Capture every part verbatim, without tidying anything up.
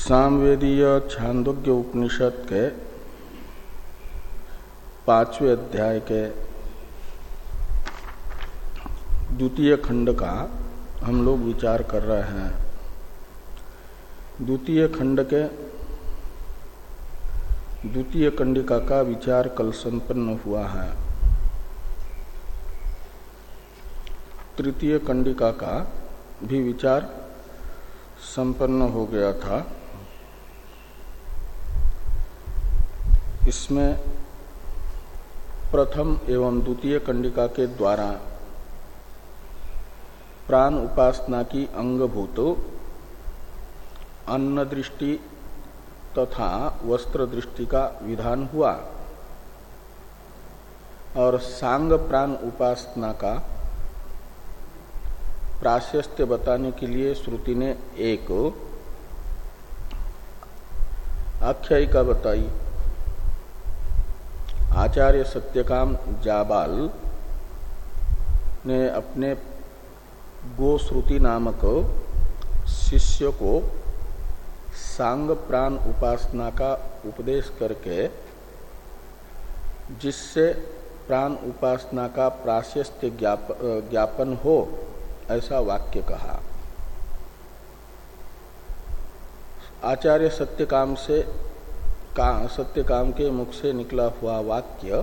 सामवेदीय छांदोग्य उपनिषद के पांचवें अध्याय के द्वितीय खंड का हम लोग विचार कर रहे हैं। द्वितीय खंड के द्वितीय कंडिका का विचार कल संपन्न हुआ है। तृतीय कंडिका का भी विचार संपन्न हो गया था। इसमें प्रथम एवं द्वितीय कंडिका के द्वारा प्राण उपासना की अंगभूत अन्न दृष्टि तथा वस्त्र दृष्टि का विधान हुआ और सांग प्राण उपासना का प्राशस्त्य बताने के लिए श्रुति ने एक आख्यायिका बताई। आचार्य सत्यकाम जाबाल ने अपने गोश्रुति नामक शिष्य को सांग प्राण उपासना का उपदेश करके जिससे प्राण उपासना का प्राशस्त्य ज्ञापन हो ऐसा वाक्य कहा। आचार्य सत्यकाम से का सत्यकाम के मुख से निकला हुआ वाक्य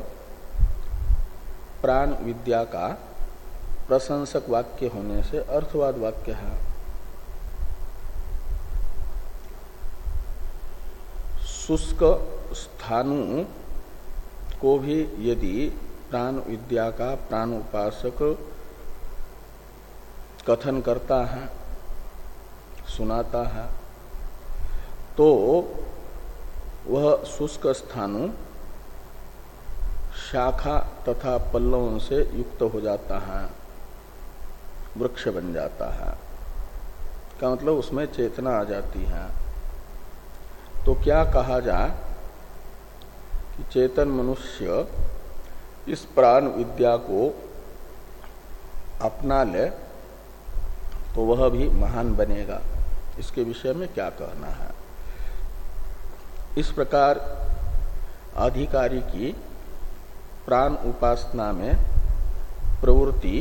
प्राण विद्या का प्रशंसक वाक्य होने से अर्थवाद वाक्य है। शुष्क स्थानु को भी यदि प्राण विद्या का प्राण उपासक कथन करता है, सुनाता है, तो वह शुष्क स्थानु शाखा तथा पल्लवों से युक्त हो जाता है, वृक्ष बन जाता है। का मतलब उसमें चेतना आ जाती है। तो क्या कहा जाए कि चेतन मनुष्य इस प्राण विद्या को अपना ले तो वह भी महान बनेगा। इसके विषय में क्या कहना है। इस प्रकार अधिकारी की प्राण उपासना में प्रवृत्ति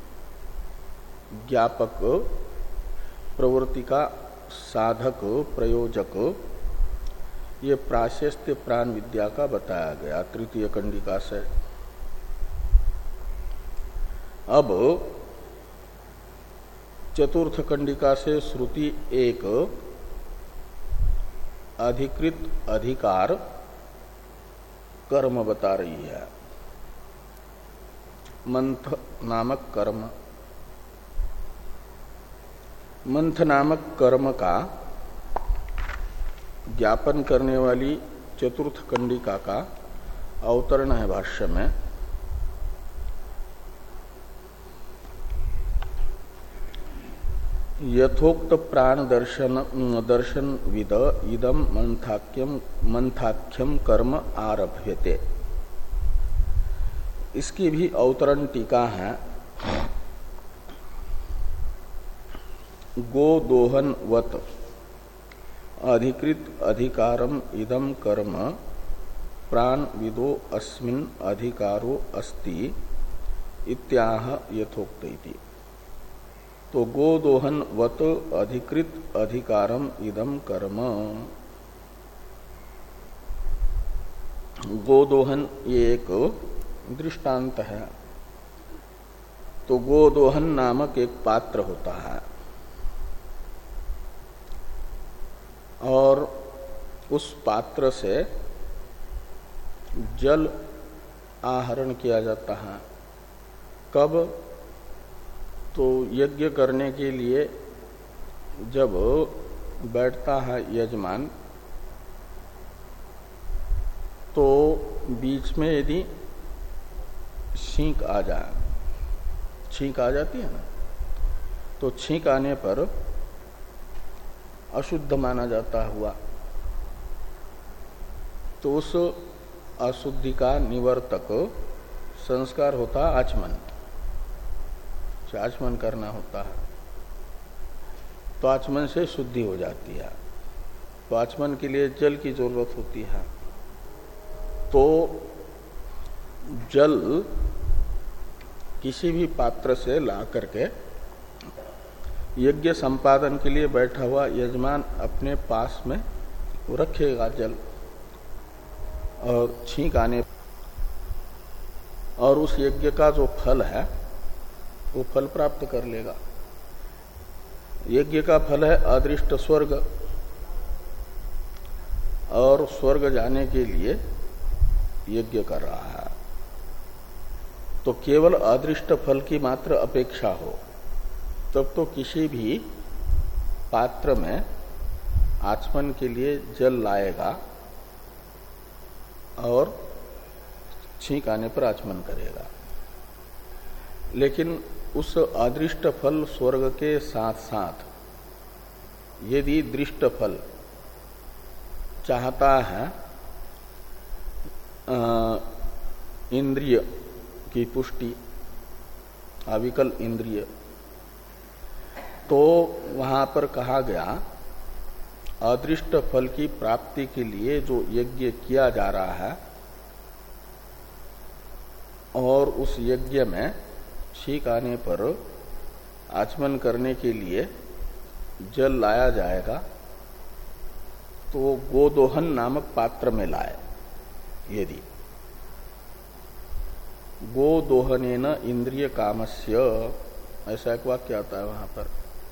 ज्ञापक प्रवृत्ति का साधक प्रयोजक ये प्राशस्त्य प्राण विद्या का बताया गया तृतीय कंडिका से। अब चतुर्थ कंडिका से श्रुति एक अधिकृत अधिकार कर्म बता रही है। मंथ नामक कर्म, मंथ नामक कर्म का ज्ञापन करने वाली चतुर्थ कंडिका का अवतरण है भाष्य में। यथोक्त प्राण दर्शन दर्शन विद इदम मंथाख्यम मंथाख्यम कर्म आरभ्यते। इसकी भी अवतरण टीका है। गोदोहन वत अधिकृत अधिकारम इदम कर्म प्राण विदो अस्मिन् अधिकारो अस्ति इत्याह यथोक्त इति। तो गोदोहन वत अधिकृत अधिकारम इदम कर्म। गोदोहन ये एक दृष्टांत है। तो गोदोहन नामक एक पात्र होता है और उस पात्र से जल आहरण किया जाता है। कब? तो यज्ञ करने के लिए जब बैठता है यजमान, तो बीच में यदि छींक आ जाए, छींक आ जाती है ना, तो छींक आने पर अशुद्ध माना जाता हुआ, तो उस अशुद्धि का निवर्तक संस्कार होता आचमन। आचमन करना होता है। तो आचमन से शुद्धि हो जाती है। तो आचमन के लिए जल की जरूरत होती है। तो जल किसी भी पात्र से ला करके यज्ञ संपादन के लिए बैठा हुआ यजमान अपने पास में रखेगा जल, और छींक आने और उस यज्ञ का जो फल है वो फल प्राप्त कर लेगा। यज्ञ का फल है अदृष्ट स्वर्ग, और स्वर्ग जाने के लिए यज्ञ कर रहा है। तो केवल अदृष्ट फल की मात्र अपेक्षा हो तब तो किसी भी पात्र में आचमन के लिए जल लाएगा और छींक आने पर आचमन करेगा। लेकिन उस अदृष्ट फल स्वर्ग के साथ साथ यदि दृष्ट फल चाहता है इंद्रिय की पुष्टि, अविकल इंद्रिय, तो वहां पर कहा गया अदृष्ट फल की प्राप्ति के लिए जो यज्ञ किया जा रहा है और उस यज्ञ में छींक आने पर आचमन करने के लिए जल लाया जाएगा, तो गोदोहन नामक पात्र में लाए। यदि गोदोहनेन इंद्रिय कामस्य, ऐसा एक वाक्य आता है वहां पर,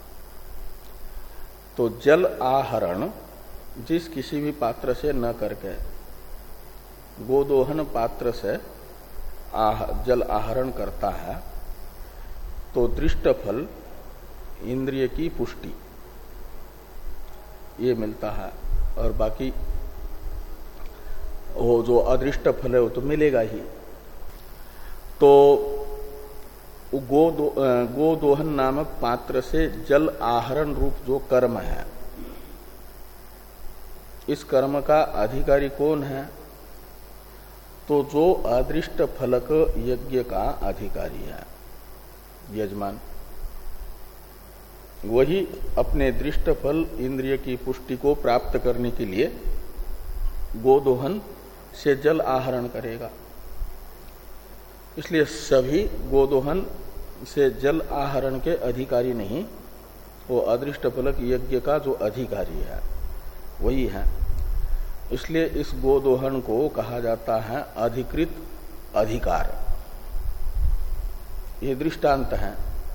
तो जल आहरण जिस किसी भी पात्र से न करके गोदोहन पात्र से आह, जल आहरण करता है तो दृष्ट फल इंद्रिय की पुष्टि ये मिलता है, और बाकी वो जो अदृष्ट फल है वो तो मिलेगा ही। तो गोदो, गोदोहन नामक पात्र से जल आहरण रूप जो कर्म है, इस कर्म का अधिकारी कौन है? तो जो अदृष्ट फलक यज्ञ का अधिकारी है, यजमान, वही अपने दृष्ट फल इंद्रिय की पुष्टि को प्राप्त करने के लिए गोदोहन से जल आहरण करेगा। इसलिए सभी गोदोहन से जल आहरण के अधिकारी नहीं, वो अदृष्ट फलक यज्ञ का जो अधिकारी है वही है। इसलिए इस गोदोहन को कहा जाता है अधिकृत अधिकार। ये दृष्टांत है,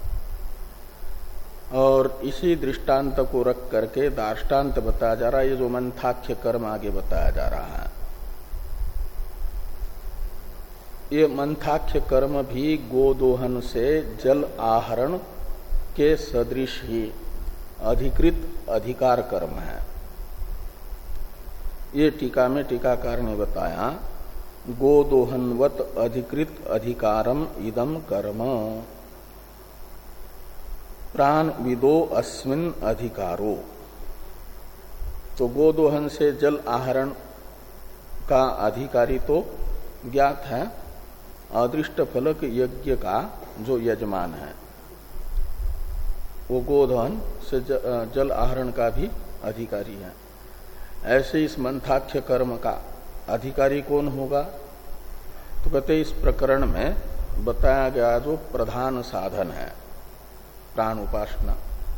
और इसी दृष्टांत को रख करके दार्ष्टान्त बताया जा रहा है। ये जो मंथाख्य कर्म आगे बताया जा रहा है, ये मंथाख्य कर्म भी गोदोहन से जल आहरण के सदृश ही अधिकृत अधिकार कर्म है। ये टीका में टीकाकार ने बताया, गोदोहनवत अधिकृत अधिकारम इदम कर्म प्राण विदो अस्मिन अधिकारो। तो गोदोहन से जल आहरण का अधिकारी तो ज्ञात है, अदृष्ट फलक यज्ञ का जो यजमान है वो गोदोहन से जल आहरण का भी अधिकारी है। ऐसे इस मंथाख्य कर्म का अधिकारी कौन होगा? तो कहते इस प्रकरण में बताया गया जो प्रधान साधन है प्राण उपासना,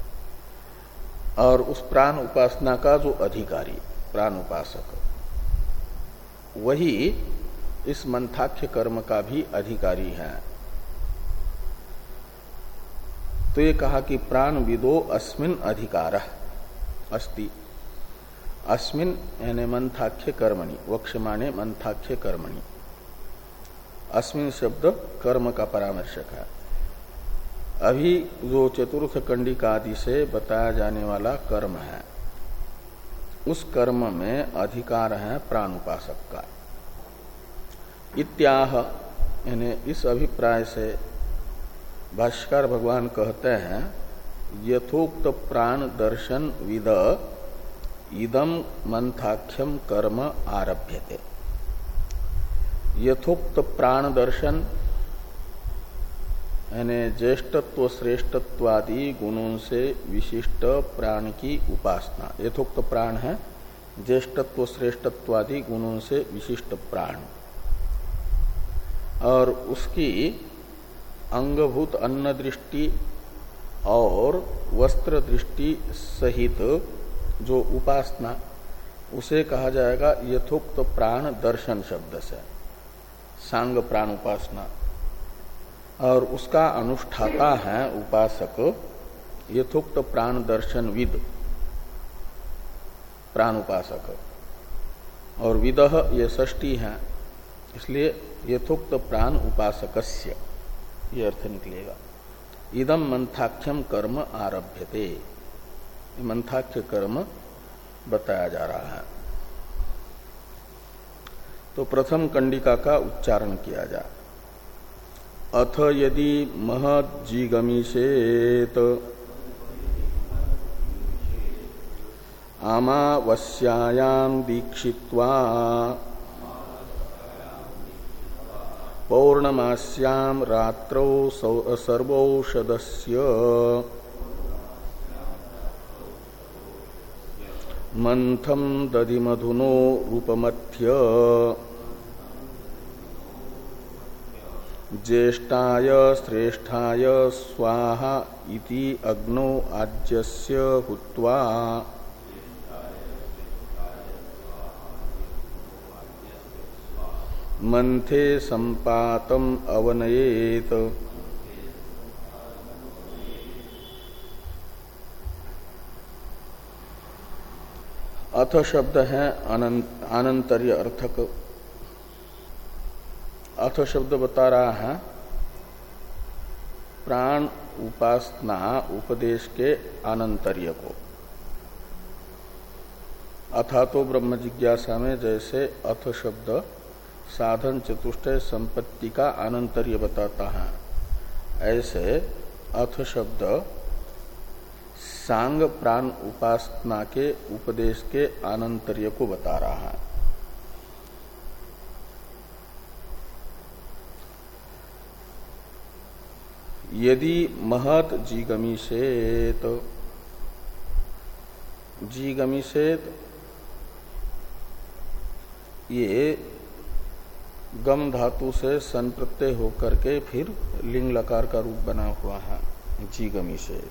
और उस प्राण उपासना का जो अधिकारी प्राण उपासक, वही इस मंथाख्य कर्म का भी अधिकारी है। तो ये कहा कि प्राण विदो अस्मिन अधिकारः अस्ति। अस्मिन यानी मंथाख्य कर्मणि, वक्ष्यमाणे मंथाख्य कर्मणि। अस्मिन शब्द कर्म का परामर्शक है। अभी जो चतुर्थ कंडिका आदि से बताया जाने वाला कर्म है, उस कर्म में अधिकार है प्राण उपासक का। इत्याह यानी इस अभिप्राय से भाष्यकार भगवान कहते हैं, यथोक्त प्राण दर्शन विद इदम मंथाख्यम कर्म आरभ्यते। यथोक्त प्राण दर्शन यानी ज्येष्ठत्व श्रेष्ठत्वादि गुणों से विशिष्ट प्राण की उपासना। यथोक्त प्राण है ज्येष्ठत्व श्रेष्ठत्वादि गुणों से विशिष्ट प्राण और उसकी अंगभूत अन्न दृष्टि और वस्त्र दृष्टि सहित जो उपासना, उसे कहा जाएगा यथोक्त प्राण दर्शन शब्द से, सांग प्राण उपासना। और उसका अनुष्ठाता है उपासक यथोक्त प्राण दर्शन विद, प्राण उपासक। और विदह ये षष्ठी है, इसलिए यथोक्त प्राण उपासकस्य ये अर्थ निकलेगा। इदम मंथाख्यम कर्म आरभ्यते, मंथाख्य कर्म बताया जा रहा है। तो प्रथम कंडिका का उच्चारण किया जाए। अथ यदि महज्जिगमिषेत आमावस्यायां दीक्षित्वा पौर्णमास्यां रात्रौ सर्वौषधस्य मंथम दधिमधुनो रूपमथ्य ज्येष्ठाय श्रेष्ठाय स्वाहा इति अग्नौ आज्यस्य हुत्वा मंथे संपातम अवनयेत। अथ शब्द है अनंतर्य अर्थक। अथ शब्द बता रहा है प्राण उपासना उपदेश के अनंतर्य को। अथा तो ब्रह्म जिज्ञासा में जैसे अथ शब्द साधन चतुष्टय संपत्ति का अनंतर्य बताता है, ऐसे अथ शब्द सांग प्राण उपासना के उपदेश के अनंतर्य को बता रहा है। यदि महत जीगमिषेत, जीगमिषेत ये गम धातु से सन प्रत्यय होकर के फिर लिंग लकार का रूप बना हुआ है। जीगमिषेत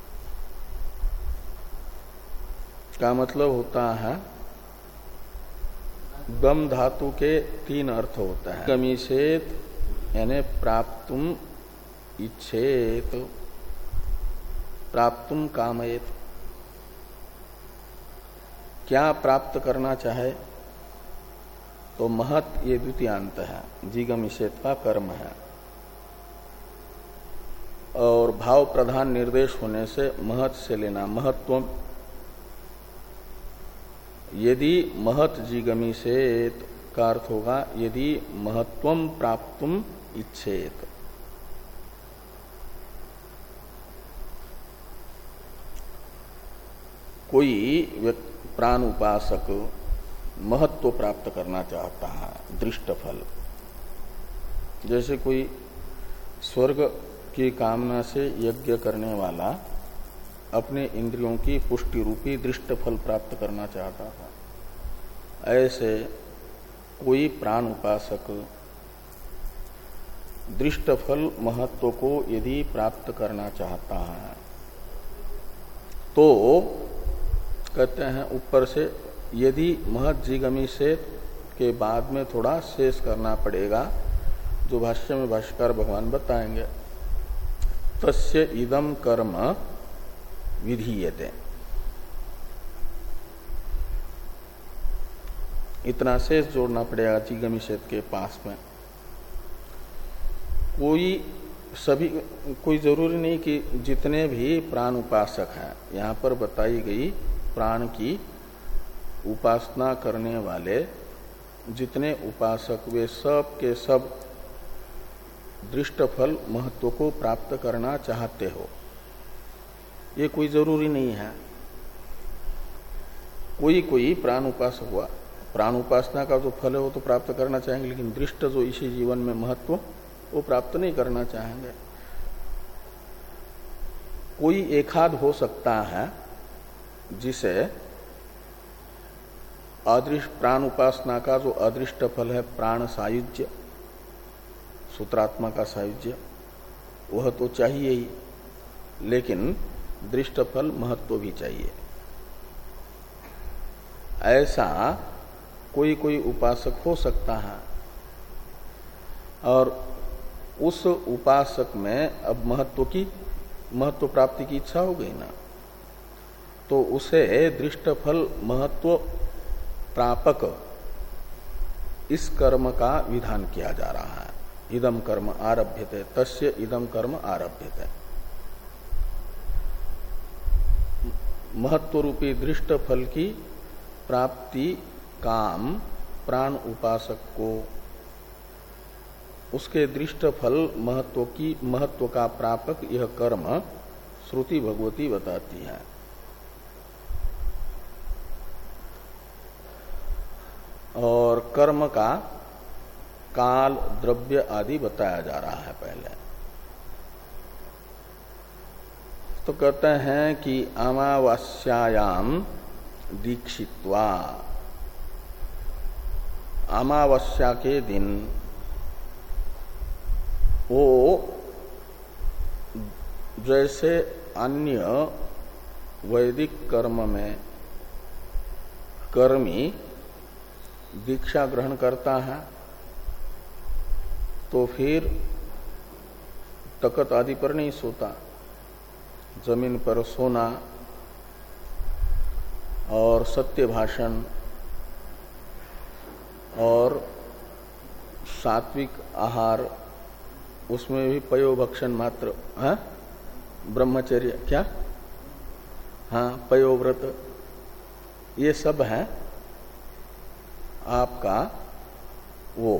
का मतलब होता है, गम धातु के तीन अर्थ होता है। गमिषेत यानी प्राप्तुम इच्छेत, प्राप्तुम कामयेत, क्या प्राप्त करना चाहे। तो महत ये द्वितीयांत है, जीगमिषेत का कर्म है। और भाव प्रधान निर्देश होने से महत से लेना महत्वम। यदि महत जीगमिषेत का अर्थ होगा यदि महत्वम प्राप्तुम इच्छेत। कोई प्राण उपासक महत्व प्राप्त करना चाहता है, दृष्ट फल। जैसे कोई स्वर्ग की कामना से यज्ञ करने वाला अपने इंद्रियों की पुष्टि रूपी दृष्ट फल प्राप्त करना चाहता था, ऐसे कोई प्राण उपासक दृष्ट फल महत्व को यदि प्राप्त करना चाहता है तो कहते हैं ऊपर से यदि महत जीगमिषेत के बाद में थोड़ा शेष करना पड़ेगा, जो भाष्य में भाष्यकार भगवान बताएंगे। तस्य इदम कर्म विधीयते, इतना शेष जोड़ना पड़ेगा जीगमिषेत के पास में। कोई सभी कोई जरूरी नहीं कि जितने भी प्राण उपासक हैं, यहाँ पर बताई गई प्राण की उपासना करने वाले जितने उपासक वे सब के सब दृष्ट फल महत्व को प्राप्त करना चाहते हो, ये कोई जरूरी नहीं है। कोई कोई प्राण उपासक हुआ, प्राण उपासना का जो फल है वो तो प्राप्त करना चाहेंगे, लेकिन दृष्ट जो इसी जीवन में महत्व वो प्राप्त नहीं करना चाहेंगे। कोई एकाध हो सकता है जिसे अदृष्ट प्राण उपासना का जो अदृष्ट फल है प्राण सायुज्य, सूत्रात्मा का सायुज्य, वह तो चाहिए ही, लेकिन दृष्ट फल महत्व भी चाहिए। ऐसा कोई कोई उपासक हो सकता है, और उस उपासक में अब महत्व की महत्व प्राप्ति की इच्छा हो गई ना, तो उसे दृष्ट फल महत्व प्रापक इस कर्म का विधान किया जा रहा है। इदम कर्म आरभ्यते तस्य इदम कर्म आरभ्यते। महत्व रूपी दृष्ट फल की प्राप्ति काम प्राण उपासक को उसके दृष्ट फल महत्व की महत्व का प्रापक यह कर्म श्रुति भगवती बताती है। और कर्म का काल द्रव्य आदि बताया जा रहा है पहले। तो कहते हैं कि अमावस्यायाम दीक्षित्वा, अमावस्या के दिन वो जैसे अन्य वैदिक कर्म में कर्मी दीक्षा ग्रहण करता है तो फिर तकत आदि पर नहीं सोता, जमीन पर सोना और सत्य भाषण और सात्विक आहार, उसमें भी पयोभक्षण मात्र, हाँ ब्रह्मचर्य, क्या हाँ पयोव्रत, ये सब है आपका वो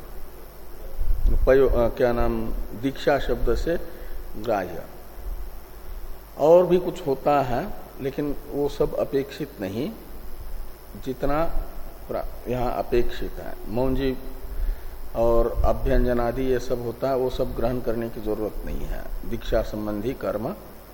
पयो आ, क्या नाम दीक्षा शब्द से ग्राह्य। और भी कुछ होता है लेकिन वो सब अपेक्षित नहीं, जितना यहाँ अपेक्षित है। मौंजी और अभ्यंजन आदि ये सब होता है, वो सब ग्रहण करने की जरूरत नहीं है। दीक्षा संबंधी कर्म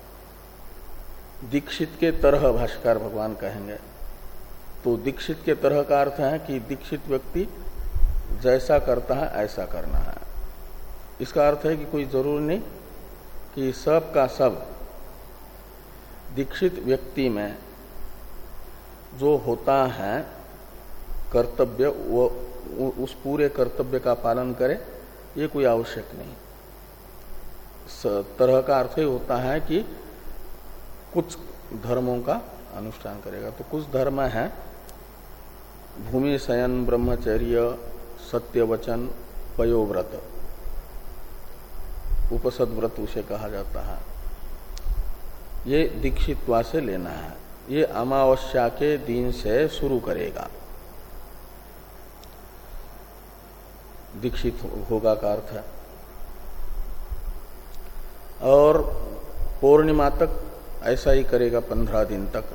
दीक्षित के तरह भाष्यकार भगवान कहेंगे। तो दीक्षित के तरह का अर्थ है कि दीक्षित व्यक्ति जैसा करता है ऐसा करना है। इसका अर्थ है कि कोई जरूरी नहीं कि सब का सब दीक्षित व्यक्ति में जो होता है कर्तव्य वो उस पूरे कर्तव्य का पालन करे, ये कोई आवश्यक नहीं। तरह का अर्थ ही होता है कि कुछ धर्मों का अनुष्ठान करेगा। तो कुछ धर्म है भूमि शयन ब्रह्मचर्य सत्य वचन पयोव्रत, उपसद व्रत उसे कहा जाता है। ये दीक्षित्वा से लेना है। ये अमावस्या के दिन से शुरू करेगा। दीक्षित होगा का अर्थ है। और पूर्णिमा तक ऐसा ही करेगा, पंद्रह दिन तक।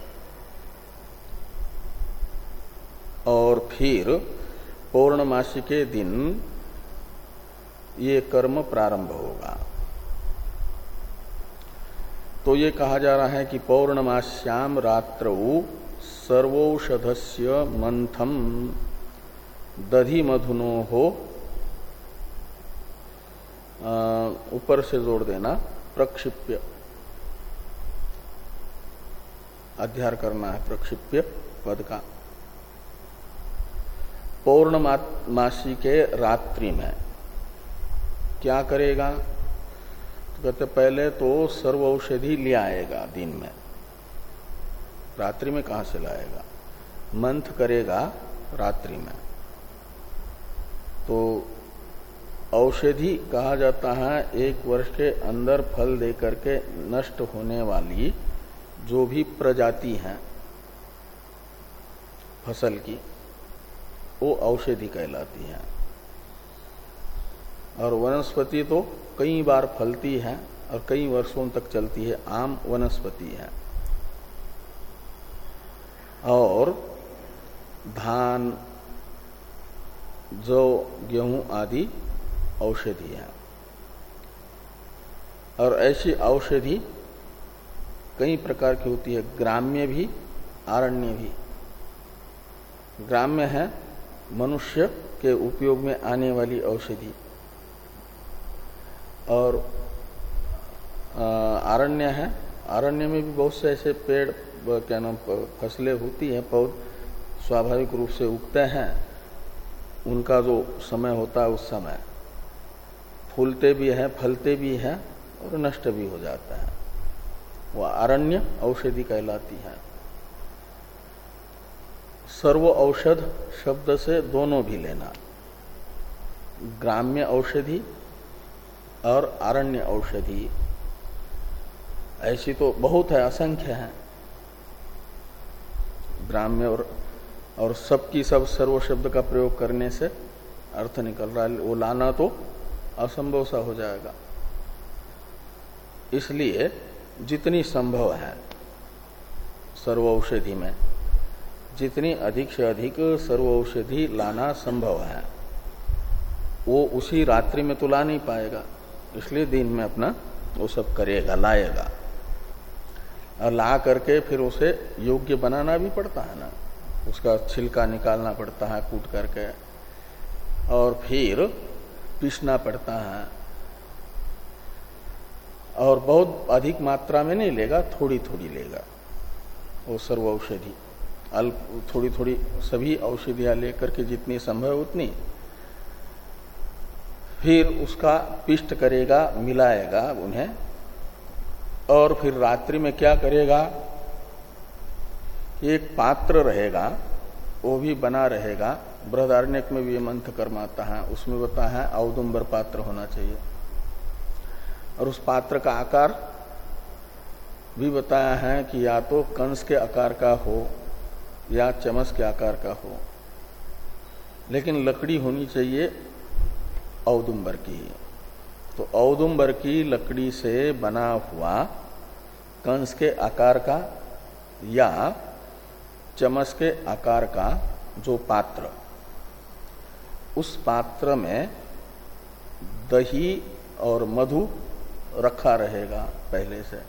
और फिर पौर्णमासी के दिन ये कर्म प्रारंभ होगा। तो ये कहा जा रहा है कि पौर्णमास्याम रात्रौ सर्वौषधस्य मंथम दधि मधुनो हो, ऊपर से जोड़ देना प्रक्षिप्य, अध्यार करना है प्रक्षिप्य पद का। पौर्णमासी के रात्रि में क्या करेगा? तो कहते पहले तो सर्व औषधि ले आएगा दिन में, रात्रि में कहां से लाएगा? मंथ करेगा रात्रि में। तो औषधि कहा जाता है एक वर्ष के अंदर फल दे करके नष्ट होने वाली जो भी प्रजाति है फसल की, वो औषधि कहलाती है। और वनस्पति तो कई बार फलती है और कई वर्षों तक चलती है, आम वनस्पति है। और धान जौ गेहूं आदि औषधि है। और ऐसी औषधि कई प्रकार की होती है, ग्राम्य भी आरण्य भी। ग्राम्य है मनुष्य के उपयोग में आने वाली औषधि, और आरण्य है, आरण्य में भी बहुत से ऐसे पेड़ क्या नाम फसलें होती हैं, पौध स्वाभाविक रूप से उगते हैं, उनका जो समय होता है उस समय फूलते भी हैं, फलते भी हैं और नष्ट भी हो जाता है, वह आरण्य औषधि कहलाती है। सर्व औषध शब्द से दोनों भी लेना, ग्राम्य औषधि और आरण्य औषधि, ऐसी तो बहुत है, असंख्य है। ग्राम्य और और सबकी सब सर्व शब्द का प्रयोग करने से अर्थ निकल रहा है, वो लाना तो असंभव सा हो जाएगा। इसलिए जितनी संभव है सर्व औषधि में, जितनी अधिक से अधिक सर्व औषधि लाना संभव है, वो उसी रात्रि में तो ला नहीं पाएगा, इसलिए दिन में अपना वो सब करेगा, लाएगा, और ला करके फिर उसे योग्य बनाना भी पड़ता है ना, उसका छिलका निकालना पड़ता है कूट करके, और फिर पीसना पड़ता है, और बहुत अधिक मात्रा में नहीं लेगा, थोड़ी थोड़ी लेगा वो सर्व औषधि, अल्प थोड़ी थोड़ी सभी औषधियां लेकर के जितनी संभव उतनी, फिर उसका पिष्ट करेगा, मिलाएगा उन्हें, और फिर रात्रि में क्या करेगा, एक पात्र रहेगा, वो भी बना रहेगा। बृहदारण्यक में भी ये मंत्र कर्म आता है, उसमें बताया है औदुंबर पात्र होना चाहिए, और उस पात्र का आकार भी बताया है कि या तो कंस के आकार का हो या चमच के आकार का हो, लेकिन लकड़ी होनी चाहिए औदुंबर की। तो औदुंबर की लकड़ी से बना हुआ कंस के आकार का या चमच के आकार का जो पात्र, उस पात्र में दही और मधु रखा रहेगा पहले से,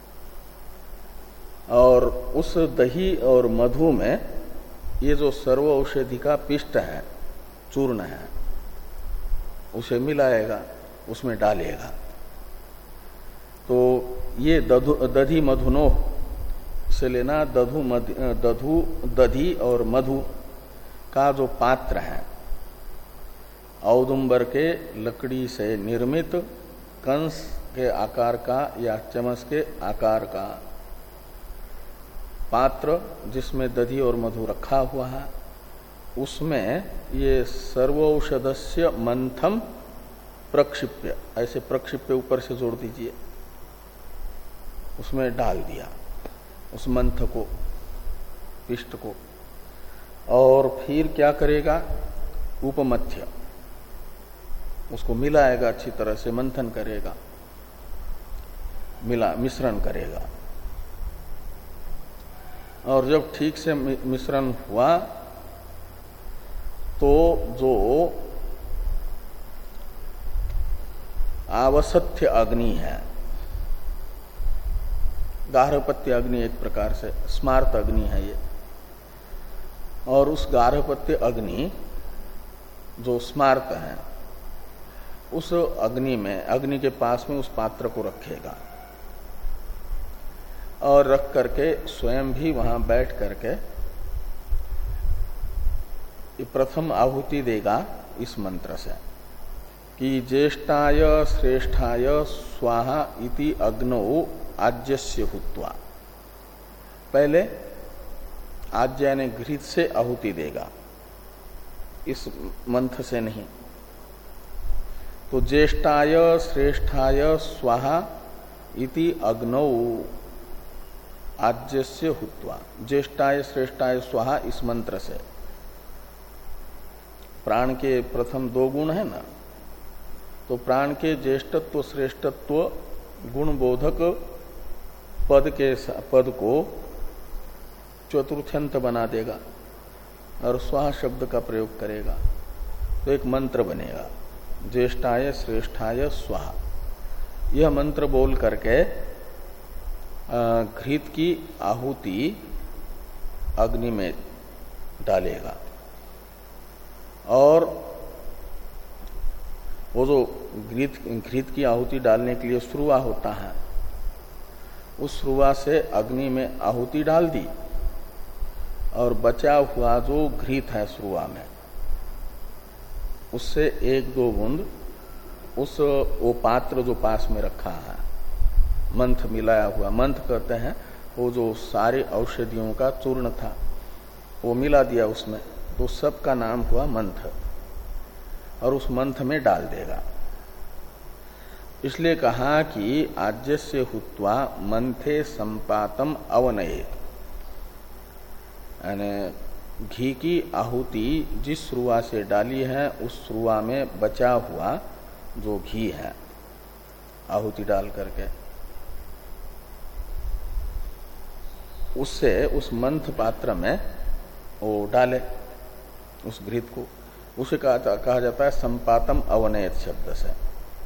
और उस दही और मधु में ये जो सर्व औषधि का पिष्ट है, चूर्ण है, उसे मिलाएगा, उसमें डालेगा। तो ये दधु दधि मधुनो से लेना, दधु मध दधु दधि और मधु का जो पात्र है, औदुंबर के लकड़ी से निर्मित कंस के आकार का या चमच के आकार का पात्र जिसमें दधि और मधु रखा हुआ है, उसमें ये सर्वौषधस्य मंथम प्रक्षिप्य, ऐसे प्रक्षिप्य ऊपर से जोड़ दीजिए, उसमें डाल दिया उस मंथ को, पिष्ट को, और फिर क्या करेगा, उपमथ्य, उसको मिलाएगा, अच्छी तरह से मंथन करेगा, मिला मिश्रण करेगा, और जब ठीक से मिश्रण हुआ तो जो आवसथ्य अग्नि है, गार्हपत्य अग्नि एक प्रकार से स्मार्त अग्नि है ये, और उस गार्हपत्य अग्नि जो स्मार्त है, उस अग्नि में, अग्नि के पास में उस पात्र को रखेगा, और रख करके स्वयं भी वहां बैठ करके प्रथम आहुति देगा इस मंत्र से कि ज्येष्ठाय श्रेष्ठाय स्वाहा इति अग्नौ आज्यस्य हुत्वा। पहले आज्य यानी घृत से आहुति देगा, इस मंत्र से नहीं। तो ज्येष्ठाय श्रेष्ठाय स्वाहा इति अग्नौ आज्यस्य हुत्वा, ज्येष्ठाय श्रेष्ठाय स्वाहा इस मंत्र से। प्राण के प्रथम दो गुण है ना, तो प्राण के ज्येष्ठत्व श्रेष्ठत्व गुणबोधक पद के पद को चतुर्थ्यंत बना देगा और स्वाहा शब्द का प्रयोग करेगा, तो एक मंत्र बनेगा, ज्येष्ठाय श्रेष्ठाय स्वाहा। यह मंत्र बोल करके घृत की आहुति अग्नि में डालेगा। और वो जो घृत घृत की आहुति डालने के लिए श्रुवा होता है, उस श्रुवा से अग्नि में आहुति डाल दी और बचा हुआ जो घृत है श्रुवा में, उससे एक दो बूंद उस वो पात्र जो पास में रखा है, मंथ मिलाया हुआ, मंथ कहते हैं वो जो सारे औषधियों का चूर्ण था वो मिला दिया उसमें, तो सबका नाम हुआ मंथ, और उस मंथ में डाल देगा। इसलिए कहा कि आज्यस्य हुत्वा मंथे संपातम अवनयेत, यानी घी की आहुति जिस श्रुवा से डाली है उस श्रुवा में बचा हुआ जो घी है आहुति डाल करके उससे उस मंथ पात्र में वो डाले उस घृत को, उसे कहा, कहा जाता है संपातम अवनयत शब्द से।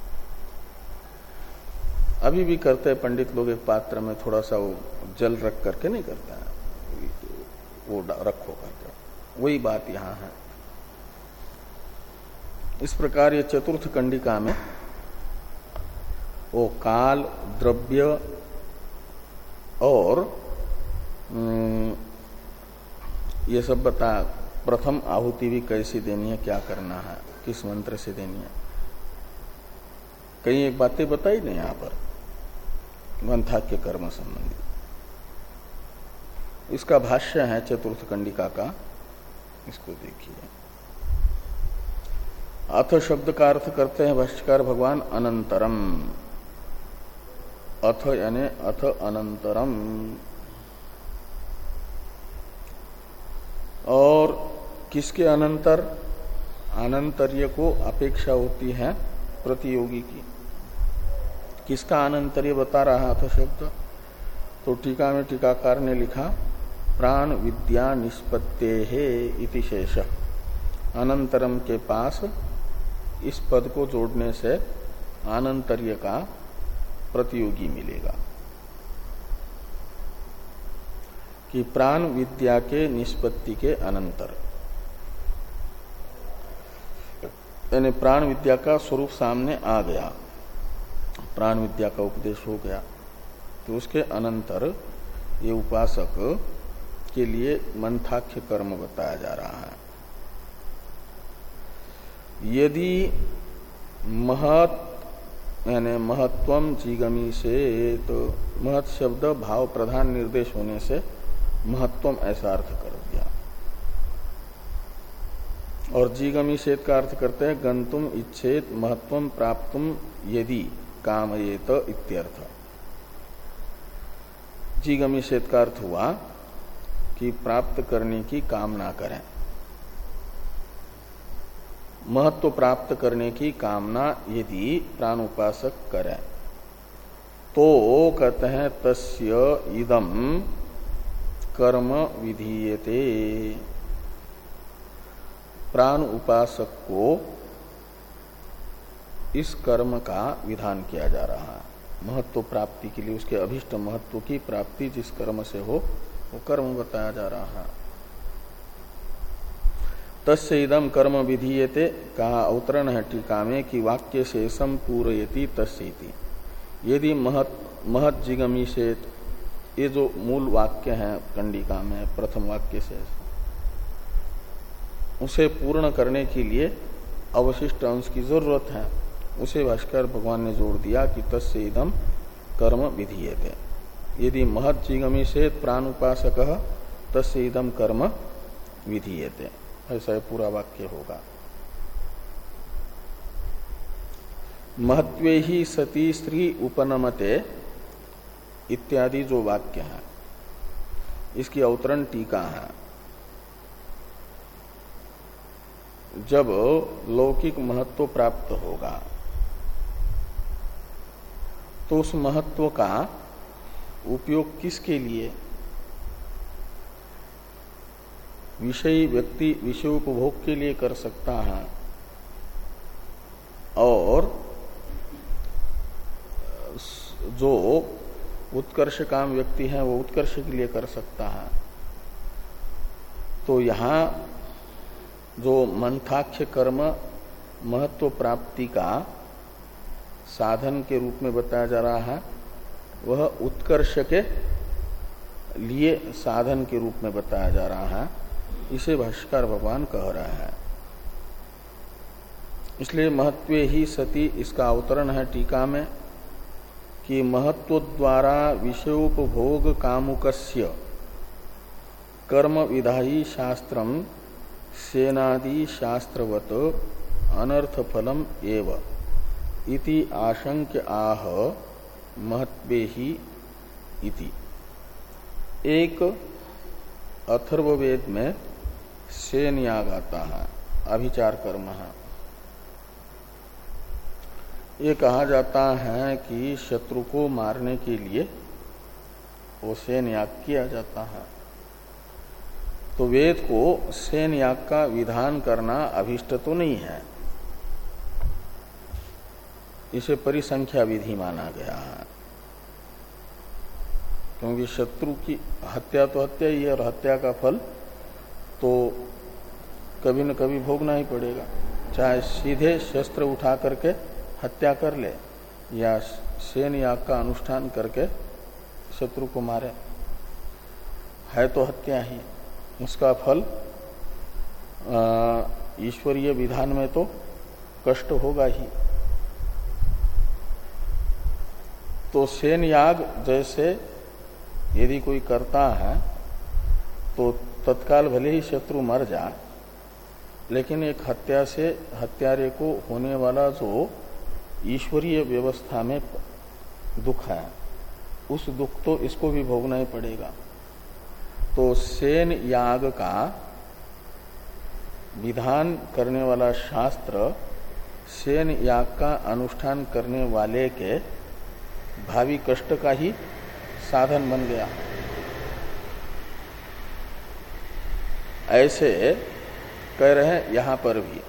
अभी भी करते हैं पंडित लोग, एक पात्र में थोड़ा सा वो जल रख करके नहीं करता है, वो रखो करके, वही बात यहां है। इस प्रकार ये चतुर्थ कंडिका में वो काल, द्रव्य और ये सब बता, प्रथम आहुति भी कैसी देनी है, क्या करना है, किस मंत्र से देनी है, कई एक बातें बताई नहीं यहां पर मंथाक्य कर्म संबंधी। इसका भाष्य है चतुर्थ कंडिका का, इसको देखिए। अथ शब्द का अर्थ करते हैं भाष्यकार भगवान अनंतरम, अथ यानी अथ अनंतरम, और किसके अनंतर, अनंतर्य को अपेक्षा होती है प्रतियोगी की। किसका अनंतर्य बता रहा था शब्द, तो टीका में टीकाकार ने लिखा प्राण विद्या निष्पत्तेः इति शेष, अनंतरम के पास इस पद को जोड़ने से अनंतर्य का प्रतियोगी मिलेगा कि प्राण विद्या के निष्पत्ति के अनंतर, यानी प्राण विद्या का स्वरूप सामने आ गया, प्राण विद्या का उपदेश हो गया, तो उसके अनंतर ये उपासक के लिए मंथाख्य कर्म बताया जा रहा है। यदि महत यानी महत्वम जीगमी से, तो महत शब्द भाव प्रधान निर्देश होने से महत्वम ऐसा अर्थ कर दिया, और जीगमी से का अर्थ करते हैं गंतुम इच्छेत महत्वम प्राप्तुम यदि कामयेत इत्यर्थ। जीगमी से का अर्थ हुआ कि प्राप्त करने की कामना करें, महत्व प्राप्त करने की कामना यदि प्राण उपासक करे तो कहते हैं तस्य इदम कर्म विधीयते, प्राण उपासक को इस कर्म का विधान किया जा रहा है। महत्व प्राप्ति के लिए, उसके अभिष्ट महत्व की प्राप्ति जिस कर्म से हो वो कर्म बताया जा रहा है। तस्य इदम कर्म विधीयते कहा अवतरण है टीका में कि वाक्य शेषम पूरयति तस्येति। यदि महत महत जिगमी से, ये जो मूल वाक्य है कंडिका में प्रथम वाक्य से, उसे पूर्ण करने के लिए अवशिष्ट अंश की जरूरत है, उसे भाष्कर भगवान ने जोड़ दिया कि तस्य इदम कर्म विधीयते। यदि महत जिगमी से प्राण उपासक तस्य इदम कर्म विधीयते, ऐसा पूरा वाक्य होगा। महत्वे ही सती स्त्री उपनमते इत्यादि जो वाक्य है, इसकी अवतरण टीका है। जब लौकिक महत्व प्राप्त होगा तो उस महत्व का उपयोग किसके लिए? विषयी व्यक्ति विषयोपभोग के लिए कर सकता है, और जो उत्कर्ष काम व्यक्ति है वो उत्कर्ष के लिए कर सकता है। तो यहाँ जो मंथाख्य कर्म महत्व प्राप्ति का साधन के रूप में बताया जा रहा है, वह उत्कर्ष के लिए साधन के रूप में बताया जा रहा है। इसे भाष्यकार भगवान कह रहे हैं। इसलिए महत्वे ही सति इसका अवतरण है टीका में कि महत्व द्वारा विषयोपभोग कामुकस्य कर्म विधायी शास्त्रम सेनादि शास्त्रवत अनर्थ फलम एव इति आशंक्य आह महत्वे ही इति। एक अथर्ववेद में सेन याग आता है, अभिचार कर्म है। ये कहा जाता है कि शत्रु को मारने के लिए वो सेन याग किया जाता है। तो वेद को सेन याग का विधान करना अभिष्ट तो नहीं है, इसे परिसंख्या विधि माना गया है। क्योंकि शत्रु की हत्या तो हत्या ही है और हत्या का फल तो कभी न कभी भोगना ही पड़ेगा, चाहे सीधे शस्त्र उठा करके हत्या कर ले या सेन याग का अनुष्ठान करके शत्रु को मारे, है तो हत्या ही। उसका फल ईश्वरीय विधान में तो कष्ट होगा ही। तो सेन याग जैसे यदि कोई करता है तो तत्काल भले ही शत्रु मर जा, लेकिन एक हत्या से हत्यारे को होने वाला जो ईश्वरीय व्यवस्था में दुख है, उस दुख तो इसको भी भोगना ही पड़ेगा। तो सेन याग का विधान करने वाला शास्त्र सेन याग का अनुष्ठान करने वाले के भावी कष्ट का ही साधन बन गया। ऐसे कह रहे हैं यहां पर भी,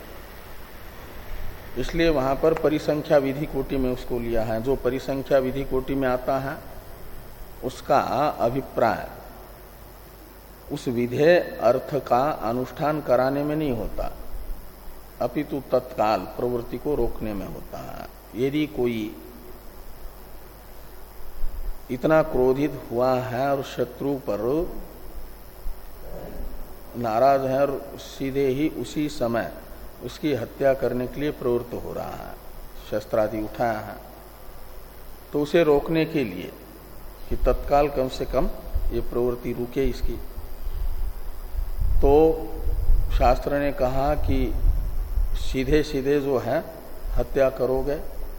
इसलिए वहां पर परिसंख्या विधि कोटि में उसको लिया है। जो परिसंख्या विधि कोटि में आता है उसका अभिप्राय उस विधेय अर्थ का अनुष्ठान कराने में नहीं होता, अपितु तत्काल प्रवृत्ति को रोकने में होता है। यदि कोई इतना क्रोधित हुआ है और शत्रु पर नाराज है और सीधे ही उसी समय उसकी हत्या करने के लिए प्रवृत्त हो रहा है, शस्त्रादि उठाया है, तो उसे रोकने के लिए कि तत्काल कम से कम ये प्रवृत्ति रुके इसकी, तो शास्त्र ने कहा कि सीधे सीधे जो है हत्या करोगे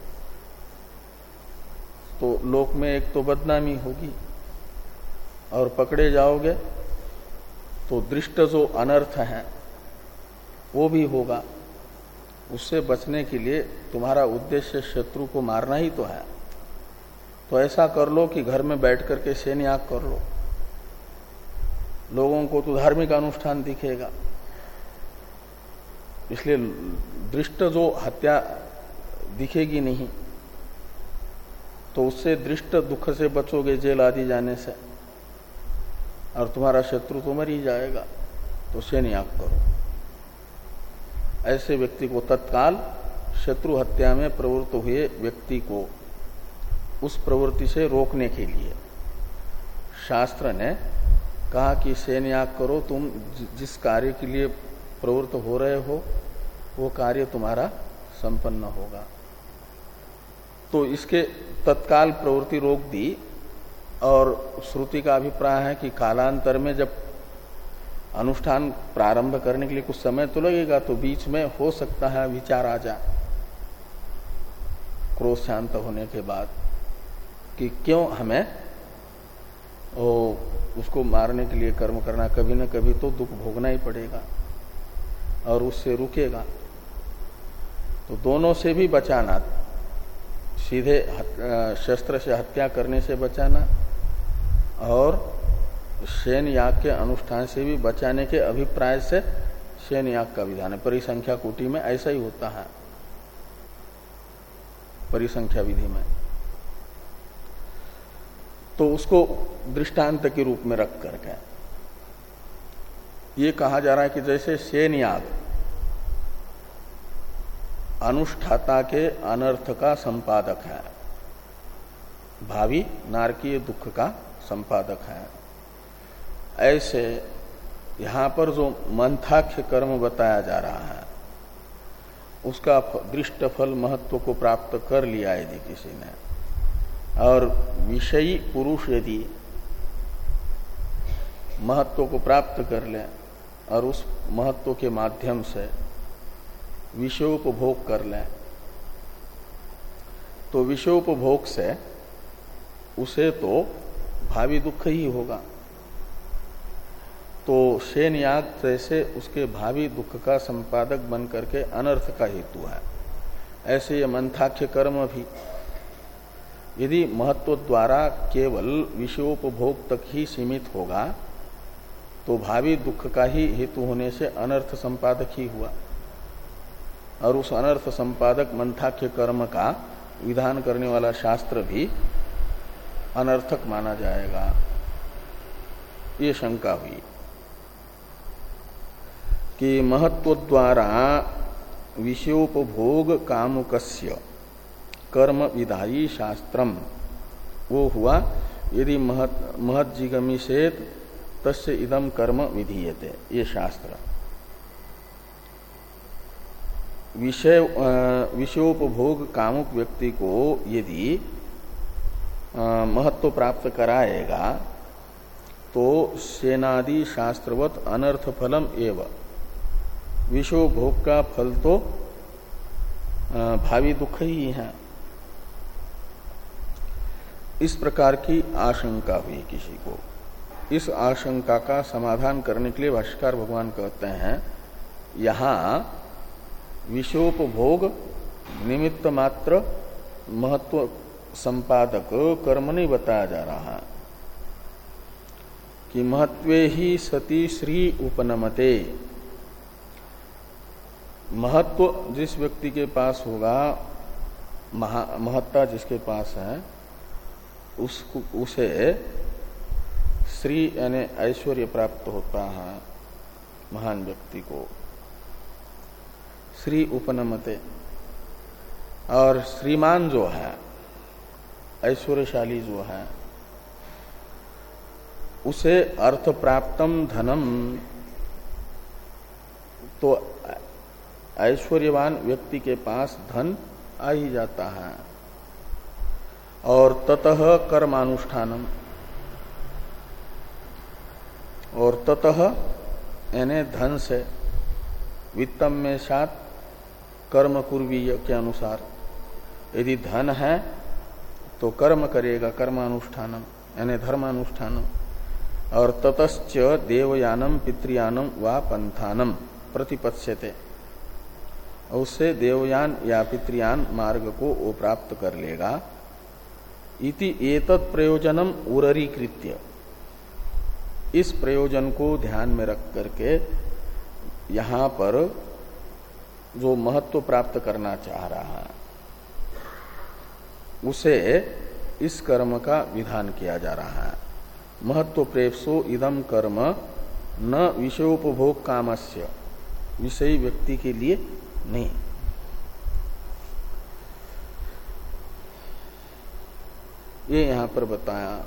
तो लोक में एक तो बदनामी होगी और पकड़े जाओगे तो दृष्ट जो अनर्थ है वो भी होगा। उससे बचने के लिए तुम्हारा उद्देश्य शत्रु को मारना ही तो है, तो ऐसा कर लो कि घर में बैठ करके सेन याग कर लो, लोगों को तो धार्मिक अनुष्ठान दिखेगा। इसलिए दृष्ट जो हत्या दिखेगी नहीं, तो उससे दृष्ट दुख से बचोगे जेल आदि जाने से, और तुम्हारा शत्रु तो मर ही जाएगा। तो सेन याग करो। ऐसे व्यक्ति को तत्काल शत्रु हत्या में प्रवृत्त हुए व्यक्ति को उस प्रवृत्ति से रोकने के लिए शास्त्र ने कहा कि सेन याग करो, तुम जिस कार्य के लिए प्रवृत्त हो रहे हो वो कार्य तुम्हारा संपन्न होगा। तो इसके तत्काल प्रवृत्ति रोक दी। और श्रुति का अभिप्राय है कि कालांतर में जब अनुष्ठान प्रारंभ करने के लिए कुछ समय तो लगेगा, तो बीच में हो सकता है विचार आ जाए क्रोध शांत होने के बाद कि क्यों हमें ओ, उसको मारने के लिए कर्म करना, कभी न कभी तो दुख भोगना ही पड़ेगा और उससे रुकेगा। तो दोनों से भी बचाना, सीधे शस्त्र से हत्या करने से बचाना और सेन याग के अनुष्ठान से भी बचाने के अभिप्राय से सेन याग का विधान है। परिसंख्या कोटि में ऐसा ही होता है, परिसंख्या विधि में। तो उसको दृष्टांत के रूप में रख करके ये कहा जा रहा है कि जैसे शेन याग अनुष्ठाता के अनर्थ का संपादक है, भावी नारकीय दुख का संपादक है, ऐसे यहां पर जो मंथाख्य कर्म बताया जा रहा है उसका दृष्ट फल महत्व को प्राप्त कर लिया यदि किसी ने, और विषयी पुरुष यदि महत्व को प्राप्त कर ले और उस महत्व के माध्यम से विषयोपभोग कर ले, तो विषयोपभोग से उसे तो भावी दुख ही होगा। तो शेन याग जैसे उसके भावी दुख का संपादक बन करके अनर्थ का हेतु है, ऐसे ये मंथाख्य कर्म भी यदि महत्व द्वारा केवल विषयोपभोग तक ही सीमित होगा तो भावी दुख का ही हेतु होने से अनर्थ संपादक ही हुआ, और उस अनर्थ संपादक मंथाख्य कर्म का विधान करने वाला शास्त्र भी अनर्थक माना जाएगा। ये शंका हुई कि महत्व द्वारा विषयोपभोग कामुकस्य कर्म विधायी शास्त्रम वो हुआ यदि महत् महज्जिगमिषेत तस्य इदम कर्म विधीयते। ये शास्त्र विषय विषयोपभोग कामुक व्यक्ति को यदि महत्व प्राप्त कराएगा तो सेनादि शास्त्रवत अनर्थ फलम एव, विषयोपभोग का फल तो भावी दुख ही है। इस प्रकार की आशंका हुई किसी को। इस आशंका का समाधान करने के लिए भाष्यकार भगवान कहते हैं यहाँ विषयोपभोग निमित्त मात्र महत्व संपादक कर्म नहीं बताया जा रहा है कि महत्वे ही सती श्री उपनमते। महत्व जिस व्यक्ति के पास होगा, महा महत्ता जिसके पास है, उसको उसे श्री यानी ऐश्वर्य प्राप्त होता है। महान व्यक्ति को श्री उपनमते, और श्रीमान जो है, ऐश्वर्यशाली जो है, उसे अर्थ प्राप्तम धनम, तो ऐश्वर्यवान व्यक्ति के पास धन आ ही जाता है। और ततः कर्मानुष्ठानम, और ततः यानी धन से, वित्तम में साथ कर्म कुर्वीय के अनुसार, यदि धन है तो कर्म करेगा, कर्मानुष्ठानम यानी धर्मानुष्ठानम। और ततश्च देवयानम पितृयानम वा पंथानम प्रतिपत्स्यते, उससे देवयान या पितृयान मार्ग को वो प्राप्त कर लेगा। इति एतत् प्रयोजनम उररीकृत्य, इस प्रयोजन को ध्यान में रख करके यहाँ पर जो महत्व प्राप्त करना चाह रहा है उसे इस कर्म का विधान किया जा रहा है। महत्व प्रेप्सो इदम कर्म न विषयोपभोग कामस्य, विषयी व्यक्ति के लिए नहीं। ये यहां पर बताया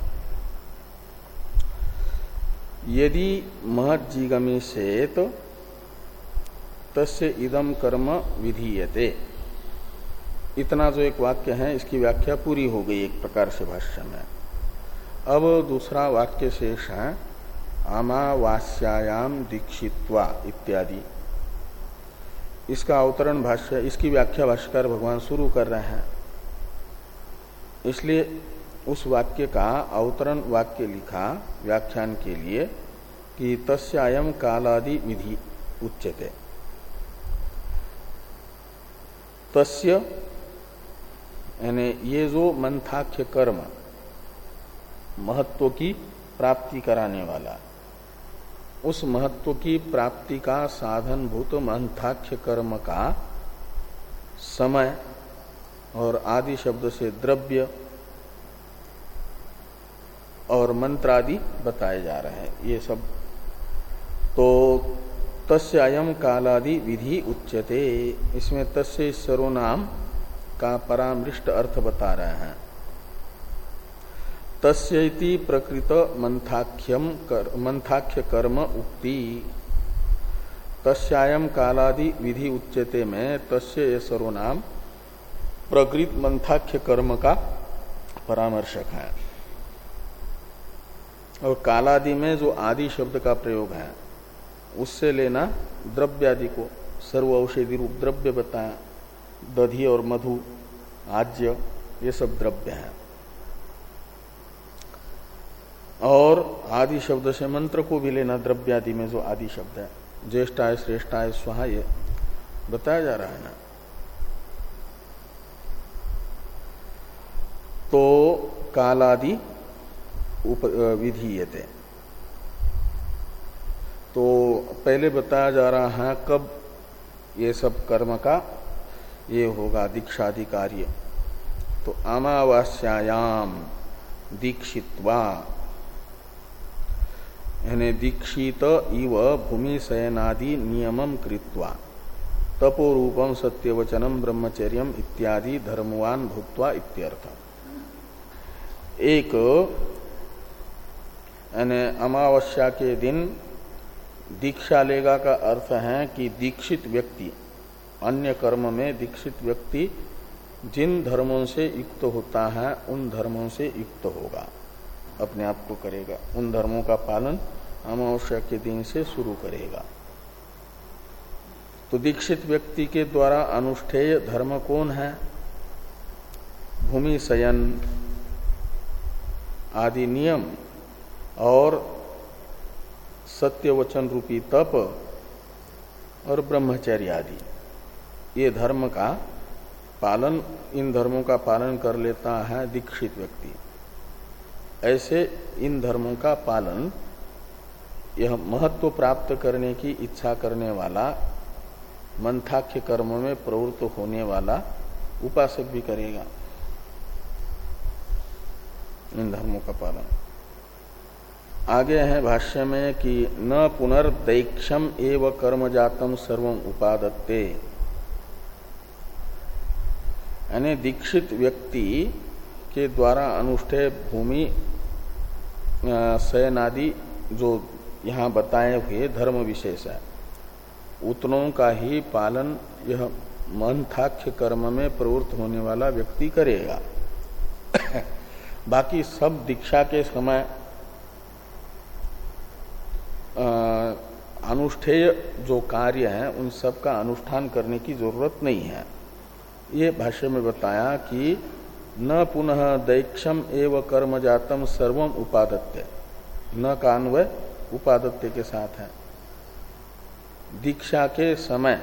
यदि महज्जिगमी सेत तस्य इदम कर्म विधीयते। इतना जो एक वाक्य है इसकी व्याख्या पूरी हो गई एक प्रकार से भाष्य में। अब दूसरा वाक्य शेष है अमावास्यायाम दीक्षित्वा इत्यादि। इसका अवतरण भाष्य, इसकी व्याख्या भाष्यकार भगवान शुरू कर रहे हैं, इसलिए उस वाक्य का अवतरण वाक्य लिखा व्याख्यान के लिए कि तस्यायम कालादि विधि उच्यते। तस्य यानी ये जो मंथाख्य कर्म महत्व की प्राप्ति कराने वाला, उस महत्व की प्राप्ति का साधनभूत मंथाख्य कर्म का समय और आदि शब्द से द्रव्य और मंत्रादि बताए जा रहे हैं। ये सब तो तस्य अयम कालादि विधि उच्यते, इसमें तस्य इस सर्वनाम का परामृष्ट अर्थ बता रहे हैं। तस्यैति प्रकृत मंथाख्यम कर, मंथाख्य कर्म उक्ति, तस्यायम कालादि विधि उच्यते में तस्य ये सर्वनाम प्रकृत मंथाख्य कर्म का परामर्शक है। और कालादि में जो आदि शब्द का प्रयोग है उससे लेना द्रव्यादि को, सर्व औषधि रूप द्रव्य बताया, दधि और मधु, आज्य, ये सब द्रव्य हैं। और आदि शब्द से मंत्र को भी लेना, द्रव्यादि में जो आदि शब्द है, ज्येष्ठाय श्रेष्ठाय स्वाहा, ये बताया जा रहा है ना। तो कालादि विधीयते, तो पहले बताया जा रहा है कब ये सब कर्म का ये होगा दीक्षादि कार्य। तो अमावास्यायाम दीक्षित्वा, यानी दीक्षित इव भूमि शयनादि नियमम कृत्वा तपोरूपम सत्यवचनम ब्रह्मचर्यम इत्यादि धर्मवान भूत्वा इत्यर्थ। एक यानी अमावस्या के दिन दीक्षा लेगा का अर्थ है कि दीक्षित व्यक्ति, अन्य कर्म में दीक्षित व्यक्ति जिन धर्मों से युक्त होता है उन धर्मों से युक्त होगा, अपने आप को करेगा, उन धर्मों का पालन अमावस्या के दिन से शुरू करेगा। तो दीक्षित व्यक्ति के द्वारा अनुष्ठेय धर्म कौन है? भूमि शयन आदि नियम और सत्य वचन रूपी तप और ब्रह्मचर्य आदि, ये धर्म का पालन, इन धर्मों का पालन कर लेता है दीक्षित व्यक्ति। ऐसे इन धर्मों का पालन यह महत्व प्राप्त करने की इच्छा करने वाला, मंथाख्य कर्म में प्रवृत्त होने वाला उपासक भी करेगा, इन धर्मों का पालन। आगे है भाष्य में कि न पुनर्दैक्षम एव कर्म जातम सर्वम उपादत्ते, यानी दीक्षित व्यक्ति के द्वारा अनुष्ठेय भूमि शयनादि जो यहाँ बताए हुए धर्म विशेष है, उतनों का ही पालन यह मंथाख्य कर्म में प्रवृत्त होने वाला व्यक्ति करेगा। बाकी सब दीक्षा के समय अनुष्ठेय जो कार्य हैं उन सब का अनुष्ठान करने की जरूरत नहीं है। ये भाष्य में बताया कि न पुनः दैक्षम एव कर्म जातम सर्वम उपादत्य, न का अन्वय उपादत्य के साथ है। दीक्षा के समय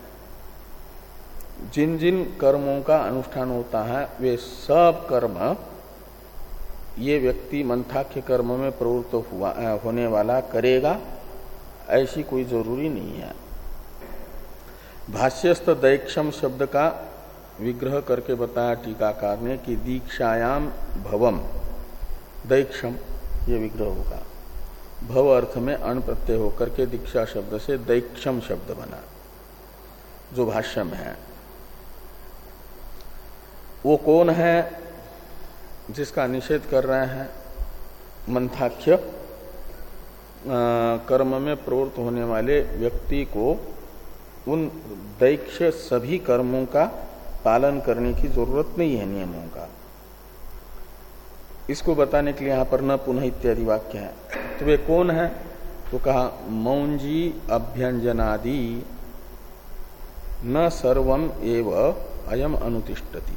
जिन जिन कर्मों का अनुष्ठान होता है वे सब कर्म ये व्यक्ति मंथाख्य कर्म में प्रवृत्त हुआ होने वाला करेगा, ऐसी कोई जरूरी नहीं है। भाष्यस्थ दैक्षम शब्द का विग्रह करके बताया टीकाकार ने कि दीक्षायाम भवम दैक्षम, ये विग्रह होगा। भव अर्थ में अण प्रत्यय होकर के दीक्षा शब्द से दैक्षम शब्द बना, जो भाष्य में है। वो कौन है जिसका निषेध कर रहे हैं? मंथाख्य कर्म में प्रवृत्त होने वाले व्यक्ति को उन दैक्ष सभी कर्मों का पालन करने की जरूरत नहीं है, नियमों का। इसको बताने के लिए यहां पर न पुनः इत्यादि वाक्य है। तो वे कौन है? तो कहा मौंजी अभ्यंजनादि न सर्वम एव अयम अनुतिष्ठति,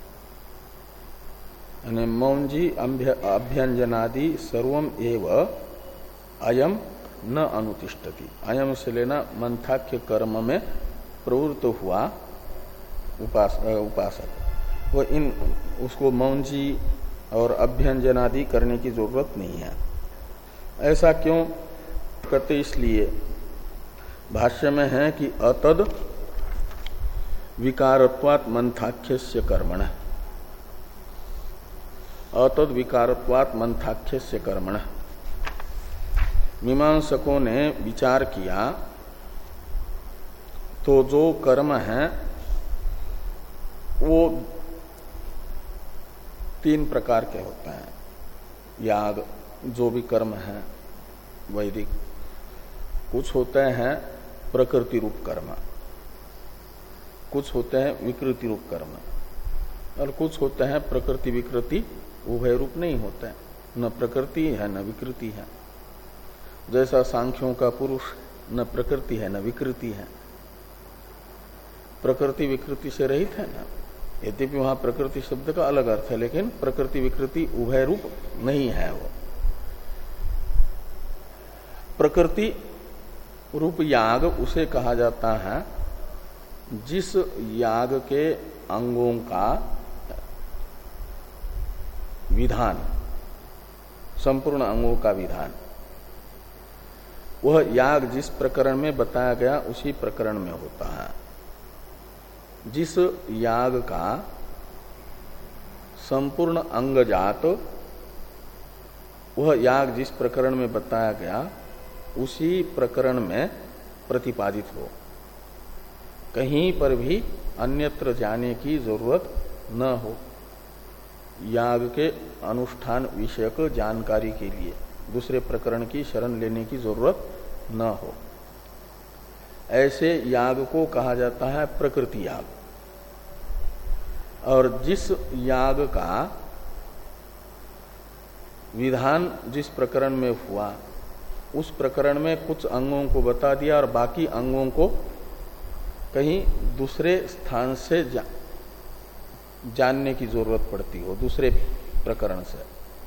यानी मौंजी अभ्यंजनादि सर्वम एव अयम न अनुतिष्ठति। अयम से लेना मंथाख्य कर्म में प्रवृत्त हुआ उपास, उपासक, वो इन उसको मौंजी और अभ्यंजनादि करने की जरूरत नहीं है। ऐसा क्यों कहते? इसलिए भाष्य में है कि अतद विकारत्वात् मंथाख्यस्य कर्मण, अतद विकारत्वात् मंथाख्यस्य कर्मण, मीमांसकों ने विचार किया तो जो कर्म है वो तीन प्रकार के होते हैं। याग जो भी कर्म है वैदिक, कुछ होते हैं प्रकृति रूप कर्म, कुछ होते हैं विकृति रूप कर्म, और कुछ होते हैं प्रकृति विकृति उभय रूप नहीं होते हैं, न प्रकृति है न विकृति है। जैसा सांख्यों का पुरुष न प्रकृति है न विकृति है, प्रकृति विकृति से रहित है ना। यद्यपि वहां प्रकृति शब्द का अलग अर्थ है, लेकिन प्रकृति विकृति उभय रूप नहीं है। वो प्रकृति रूप याग उसे कहा जाता है जिस याग के अंगों का विधान, संपूर्ण अंगों का विधान, वह याग जिस प्रकरण में बताया गया उसी प्रकरण में होता है। जिस याग का संपूर्ण अंगजात, वह याग जिस प्रकरण में बताया गया उसी प्रकरण में प्रतिपादित हो, कहीं पर भी अन्यत्र जाने की जरूरत न हो। याग के अनुष्ठान विषयक जानकारी के लिए दूसरे प्रकरण की शरण लेने की जरूरत न हो, ऐसे याग को कहा जाता है प्रकृति याग। और जिस याग का विधान जिस प्रकरण में हुआ उस प्रकरण में कुछ अंगों को बता दिया और बाकी अंगों को कहीं दूसरे स्थान से जा, जानने की जरूरत पड़ती हो, दूसरे प्रकरण से,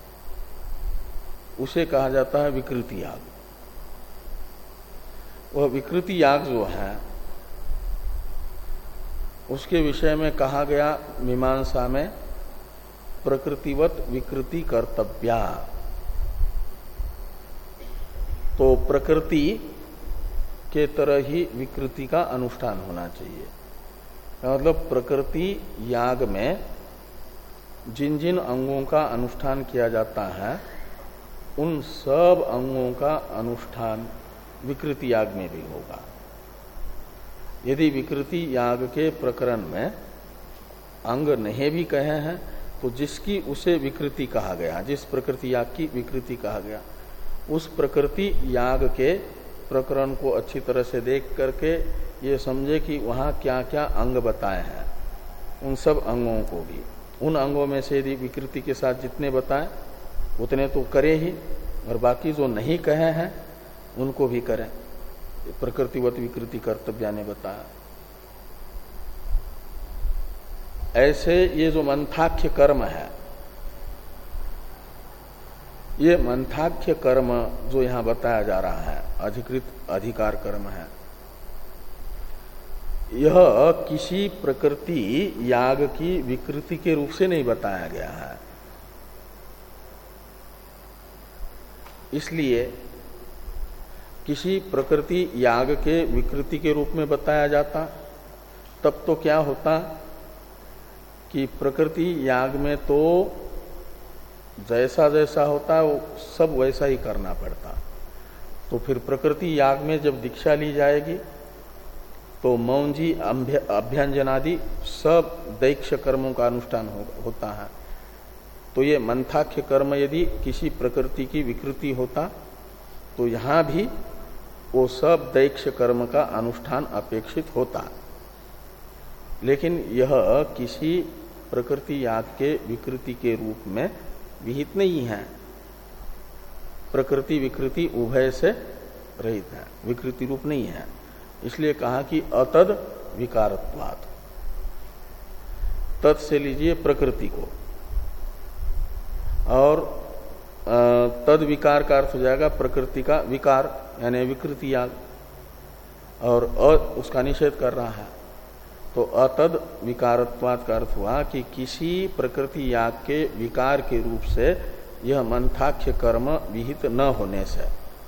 उसे कहा जाता है विकृति याग। वह विकृति याग जो है उसके विषय में कहा गया मीमांसा में प्रकृतिवत विकृति कर्तव्या। तो प्रकृति के तरह ही विकृति का अनुष्ठान होना चाहिए। मतलब प्रकृति याग में जिन जिन अंगों का अनुष्ठान किया जाता है उन सब अंगों का अनुष्ठान विकृति याग में भी होगा। यदि विकृति याग के प्रकरण में अंग नहीं भी कहे हैं तो जिसकी उसे विकृति कहा गया, जिस प्रकृति याग की विकृति कहा गया, उस प्रकृति याग के प्रकरण को अच्छी तरह से देख करके ये समझे कि वहाँ क्या क्या अंग बताए हैं, उन सब अंगों को भी, उन अंगों में से यदि विकृति के साथ जितने बताए उतने तो करे ही, और बाकी जो नहीं कहे हैं उनको भी करें। प्रकृतिवत विकृति कर्तव्य ने बताया। ऐसे ये जो मंथाख्य कर्म है, ये मंथाख्य कर्म जो यहां बताया जा रहा है अधिकृत अधिकार कर्म है, यह किसी प्रकृति याग की विकृति के रूप से नहीं बताया गया है। इसलिए किसी प्रकृति याग के विकृति के रूप में बताया जाता तब तो क्या होता कि प्रकृति याग में तो जैसा जैसा होता है वो सब वैसा ही करना पड़ता। तो फिर प्रकृति याग में जब दीक्षा ली जाएगी तो मौंजी अभ्यंजनादि सब दैक्ष कर्मों का अनुष्ठान हो, होता है। तो ये मंथाख्य कर्म यदि किसी प्रकृति की विकृति होता तो यहां भी वो सब दैक्ष कर्म का अनुष्ठान अपेक्षित होता। लेकिन यह किसी प्रकृति याग के विकृति के रूप में विहित नहीं है, प्रकृति विकृति उभय से रहित है, विकृति रूप नहीं है। इसलिए कहा कि अतद विकारत्वात्, तत् से लीजिए प्रकृति को, और तद विकार का अर्थ हो जाएगा प्रकृति का विकार यानी विकृति याग, और अ उसका निषेध कर रहा है। तो अतद विकारत्वात् का अर्थ हुआ कि किसी प्रकृति याग के विकार के रूप से यह मंथाख्य कर्म विहित न होने से।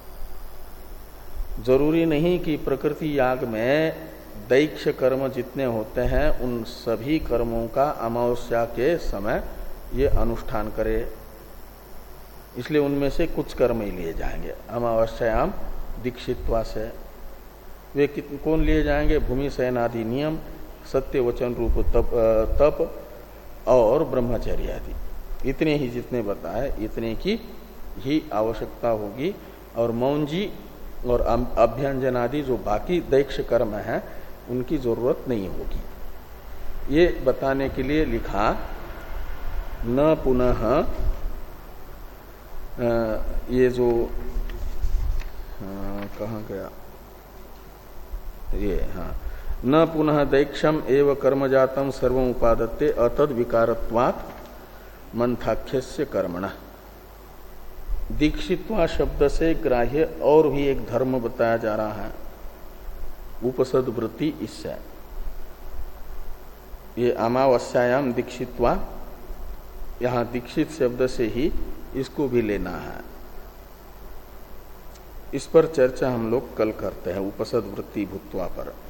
जरूरी नहीं कि प्रकृति याग में दैक्ष कर्म जितने होते हैं उन सभी कर्मों का अमावस्या के समय ये अनुष्ठान करे। इसलिए उनमें से कुछ कर्म ही लिए जाएंगे। अमावस्यायाम दीक्षित्वा से वे कौन लिए जाएंगे? भूमि शयनादि नियम, सत्य वचन रूप तप, तप और ब्रह्मचर्य आदि, इतने ही जितने बताए इतने की ही आवश्यकता होगी। और मौन जी और अभ्यंजन आदि जो बाकी दैक्ष कर्म है उनकी जरूरत नहीं होगी। ये बताने के लिए लिखा न पुनः ये जो कहाँ गया ये हाँ न पुनः दैक्षम एव कर्म जातम सर्व उपादत्ते अतद विकारत्वात् मंथाख्यस्य कर्मण। दीक्षित्वा शब्द से ग्राह्य और भी एक धर्म बताया जा रहा है, उपसद वृत्ति। इससे ये अमावस्यायाम दीक्षित्वा, यहाँ दीक्षित शब्द से ही इसको भी लेना है। इस पर चर्चा हम लोग कल करते हैं, उपसद वृत्ति भूत्वा पर।